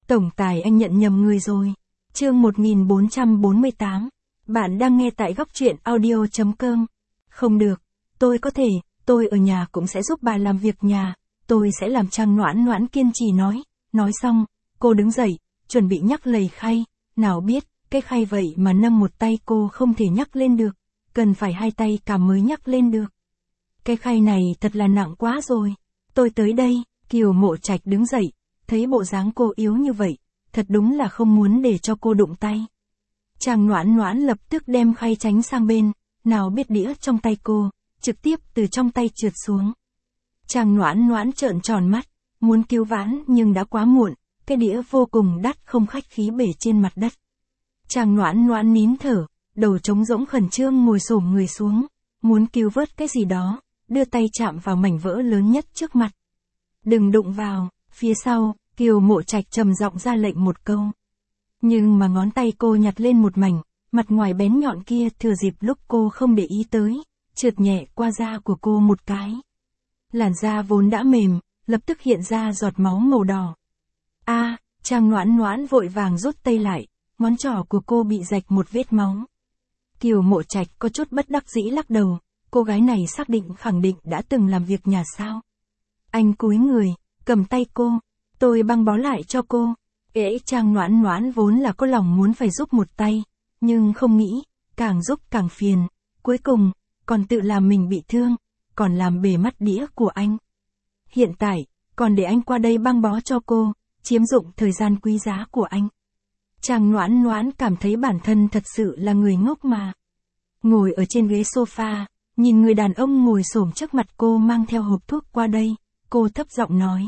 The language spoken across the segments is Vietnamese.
Tổng tài anh nhận nhầm người rồi. Chương 1448. Bạn đang nghe tại góc truyện audio.com. Không được, tôi ở nhà cũng sẽ giúp bà làm việc nhà, tôi sẽ làm. Trang Noãn Noãn kiên trì nói. Nói xong, cô đứng dậy, chuẩn bị nhắc lầy khay, nào biết, cái khay vậy mà nâng một tay cô không thể nhắc lên được, cần phải hai tay cả mới nhắc lên được. Cái khay này thật là nặng quá rồi. Tôi tới đây. Kiều Mộ Trạch đứng dậy, thấy bộ dáng cô yếu như vậy, thật đúng là không muốn để cho cô đụng tay. Trang Noãn Noãn lập tức đem khay tránh sang bên, nào biết đĩa trong tay cô, trực tiếp từ trong tay trượt xuống. Trang Noãn Noãn trợn tròn mắt, muốn cứu vãn nhưng đã quá muộn, cái đĩa vô cùng đắt không khách khí bể trên mặt đất. Trang Noãn Noãn nín thở, đầu trống rỗng khẩn trương ngồi xổm người xuống, muốn cứu vớt cái gì đó, đưa tay chạm vào mảnh vỡ lớn nhất trước mặt. Đừng đụng vào. Phía sau, Kiều Mộ Trạch trầm giọng ra lệnh một câu. Nhưng mà ngón tay cô nhặt lên một mảnh, mặt ngoài bén nhọn kia thừa dịp lúc cô không để ý tới, trượt nhẹ qua da của cô một cái. Làn da vốn đã mềm, lập tức hiện ra giọt máu màu đỏ. Trang Noãn Noãn vội vàng rút tay lại, ngón trỏ của cô bị rạch một vết máu. Kiều Mộ Trạch có chút bất đắc dĩ lắc đầu, cô gái này khẳng định đã từng làm việc nhà sao. Anh cúi người, cầm tay cô, tôi băng bó lại cho cô. Trang Noãn Noãn vốn là có lòng muốn phải giúp một tay, nhưng không nghĩ, càng giúp càng phiền, cuối cùng, còn tự làm mình bị thương, còn làm bể mắt đĩa của anh. Hiện tại, còn để anh qua đây băng bó cho cô, chiếm dụng thời gian quý giá của anh. Trang Noãn Noãn cảm thấy bản thân thật sự là người ngốc mà. Ngồi ở trên ghế sofa, nhìn người đàn ông ngồi xổm trước mặt cô mang theo hộp thuốc qua đây, cô thấp giọng nói.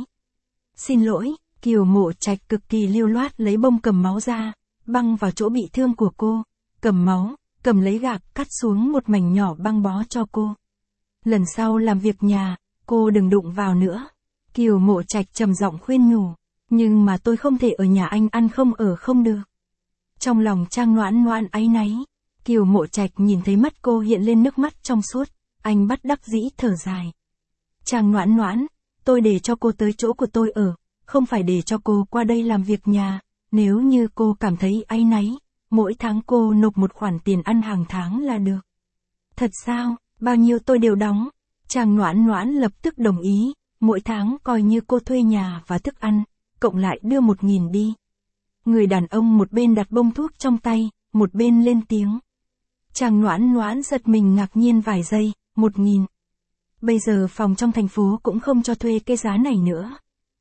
Xin lỗi. Kiều Mộ Trạch cực kỳ lưu loát lấy bông cầm máu ra, băng vào chỗ bị thương của cô, cầm máu, cầm lấy gạc cắt xuống một mảnh nhỏ băng bó cho cô. Lần sau làm việc nhà, cô đừng đụng vào nữa. Kiều Mộ Trạch trầm giọng khuyên nhủ, nhưng mà tôi không thể ở nhà anh ăn không ở không được. Trong lòng Trang Noãn Noãn áy náy, Kiều Mộ Trạch nhìn thấy mắt cô hiện lên nước mắt trong suốt, anh bất đắc dĩ thở dài. Trang Noãn Noãn, tôi để cho cô tới chỗ của tôi ở, không phải để cho cô qua đây làm việc nhà, nếu như cô cảm thấy áy náy, mỗi tháng cô nộp một khoản tiền ăn hàng tháng là được. Thật sao, bao nhiêu tôi đều đóng. Trang Noãn Noãn lập tức đồng ý, mỗi tháng coi như cô thuê nhà và thức ăn, cộng lại đưa 1.000 đi. Người đàn ông một bên đặt bông thuốc trong tay, một bên lên tiếng. Trang Noãn Noãn giật mình ngạc nhiên vài giây, 1.000. Bây giờ phòng trong thành phố cũng không cho thuê cái giá này nữa.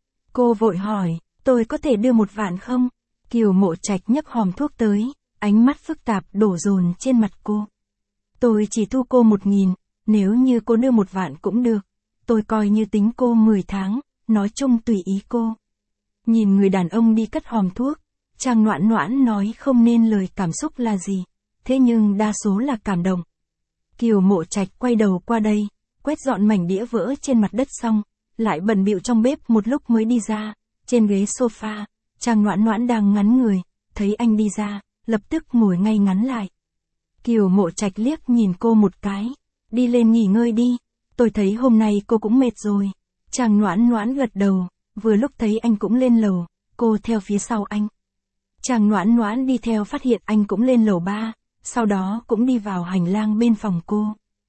Cô vội hỏi, tôi có thể đưa 1 vạn không? Kiều Mộ Trạch nhấc hòm thuốc tới, ánh mắt phức tạp đổ dồn trên mặt cô. Tôi chỉ thu cô 1.000, nếu như cô đưa 1 vạn cũng được. Tôi coi như tính cô 10 tháng, nói chung tùy ý cô. Nhìn người đàn ông đi cất hòm thuốc, Trang Noãn Noãn nói không nên lời cảm xúc là gì, thế nhưng đa số là cảm động. Kiều Mộ Trạch quay đầu qua đây, quét dọn mảnh đĩa vỡ trên mặt đất xong, lại bận bịu trong bếp một lúc mới đi ra. Trên ghế sofa, Trang Noãn Noãn đang ngắn người, thấy anh đi ra, lập tức ngồi ngay ngắn lại. Kiều Mộ Trạch liếc nhìn cô một cái, đi lên nghỉ ngơi đi, tôi thấy hôm nay cô cũng mệt rồi. Trang Noãn Noãn gật đầu, vừa lúc thấy anh cũng lên lầu, cô theo phía sau anh. Trang Noãn Noãn đi theo phát hiện anh cũng lên lầu 3, sau đó cũng đi vào hành lang bên phòng cô.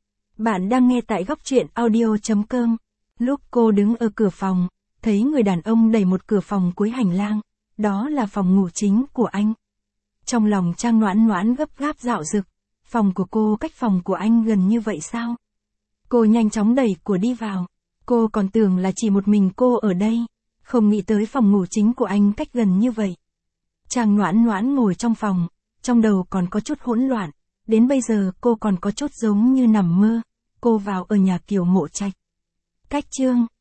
Bạn đang nghe tại góc truyện audio.com. Lúc cô đứng ở cửa phòng, thấy người đàn ông đẩy một cửa phòng cuối hành lang, đó là phòng ngủ chính của anh. Trong lòng Trang Noãn Noãn gấp gáp dạo dực, phòng của cô cách phòng của anh gần như vậy sao? Cô nhanh chóng đẩy cửa đi vào, cô còn tưởng là chỉ một mình cô ở đây, không nghĩ tới phòng ngủ chính của anh cách gần như vậy. Trang Noãn Noãn ngồi trong phòng, trong đầu còn có chút hỗn loạn, đến bây giờ cô còn có chút giống như nằm mơ, cô vào ở nhà Kiều Mộ Trạch. Cách chương